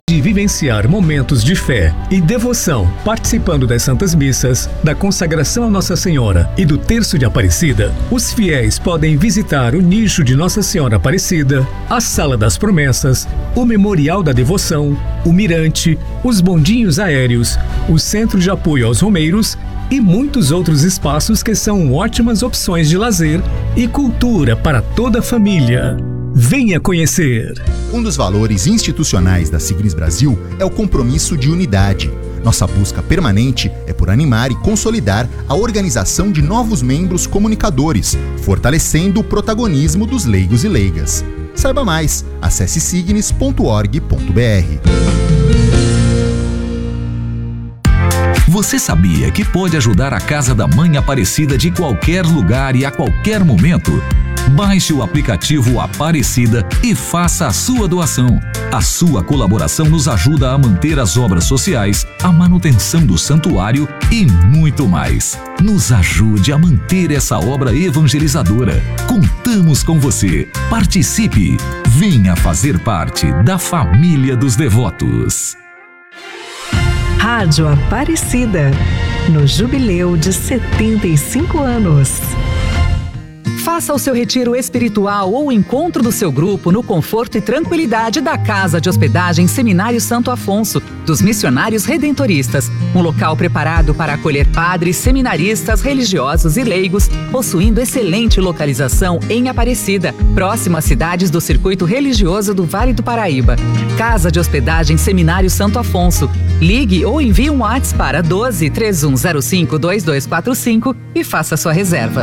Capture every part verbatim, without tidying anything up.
De vivenciar momentos de fé e devoção, participando das Santas Missas, da consagração a Nossa Senhora e do Terço de Aparecida, os fiéis podem visitar o nicho de Nossa Senhora Aparecida, a Sala das Promessas, o Memorial da Devoção, o Mirante, os bondinhos aéreos, o Centro de Apoio aos Romeiros e muitos outros espaços que são ótimas opções de lazer e cultura para toda a família. Venha conhecer! Um dos valores institucionais da Signis Brasil é o compromisso de unidade. Nossa busca permanente é por animar e consolidar a organização de novos membros comunicadores, fortalecendo o protagonismo dos leigos e leigas. Saiba mais, acesse signis ponto org ponto br. Você sabia que pode ajudar a Casa da Mãe Aparecida de qualquer lugar e a qualquer momento? Baixe o aplicativo Aparecida e faça a sua doação. A sua colaboração nos ajuda a manter as obras sociais, a manutenção do santuário e muito mais. Nos ajude a manter essa obra evangelizadora. Contamos com você. Participe. Venha fazer parte da família dos devotos. Rádio Aparecida, no jubileu de setenta e cinco anos. Faça o seu retiro espiritual ou o encontro do seu grupo no conforto e tranquilidade da Casa de Hospedagem Seminário Santo Afonso, dos Missionários Redentoristas. Um local preparado para acolher padres, seminaristas, religiosos e leigos, possuindo excelente localização em Aparecida, próximo às cidades do Circuito Religioso do Vale do Paraíba. Casa de Hospedagem Seminário Santo Afonso. Ligue ou envie um WhatsApp para doze, três um zero cinco, dois dois quatro cinco e faça sua reserva.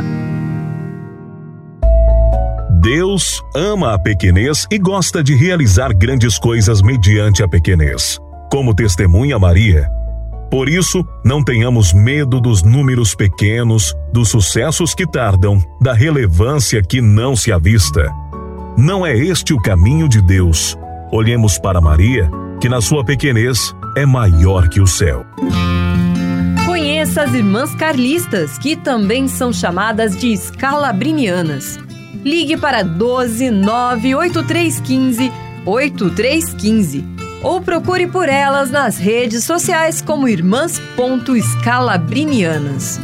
Deus ama a pequenez e gosta de realizar grandes coisas mediante a pequenez, como testemunha Maria. Por isso, não tenhamos medo dos números pequenos, dos sucessos que tardam, da relevância que não se avista. Não é este o caminho de Deus. Olhemos para Maria, que na sua pequenez é maior que o céu. Conheça as Irmãs Carlistas, que também são chamadas de escalabrinianas. Ligue para doze, nove, oito três um cinco, oito três um cinco ou procure por elas nas redes sociais como irmãs.escalabrinianas.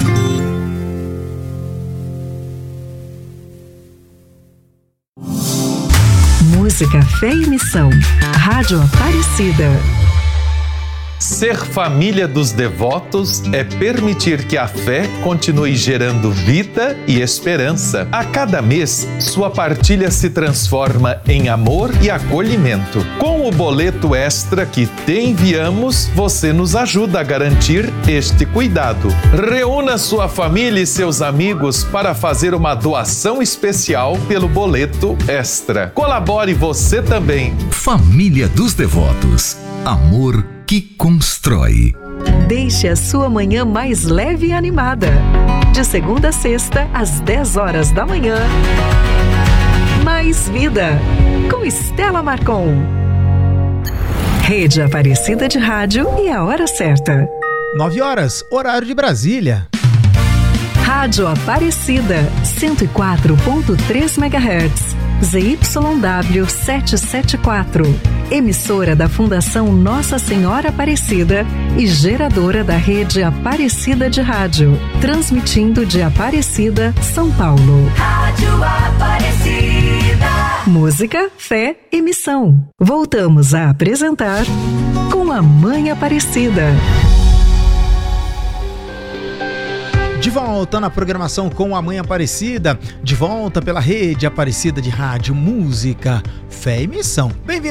Música, fé e missão. Rádio Aparecida. Ser família dos devotos é permitir que a fé continue gerando vida e esperança. A cada mês, sua partilha se transforma em amor e acolhimento. Com o boleto extra que te enviamos, você nos ajuda a garantir este cuidado. Reúna sua família e seus amigos para fazer uma doação especial pelo boleto extra. Colabore você também. Família dos Devotos. Amor que constrói. Deixe a sua manhã mais leve e animada. De segunda a sexta, às dez horas da manhã. Mais Vida, com Estela Marcon. Rede Aparecida de Rádio e a hora certa. nove horas, horário de Brasília. Rádio Aparecida, cento e quatro ponto três megahertz. Z Y W setecentos e setenta e quatro, emissora da Fundação Nossa Senhora Aparecida e geradora da rede Aparecida de Rádio, transmitindo de Aparecida, São Paulo. Rádio Aparecida. Música, fé e missão. Voltamos a apresentar Com a Mãe Aparecida. De volta na programação Com a Mãe Aparecida, de volta pela rede Aparecida de Rádio, Música, Fé e Missão. Bem-vindo.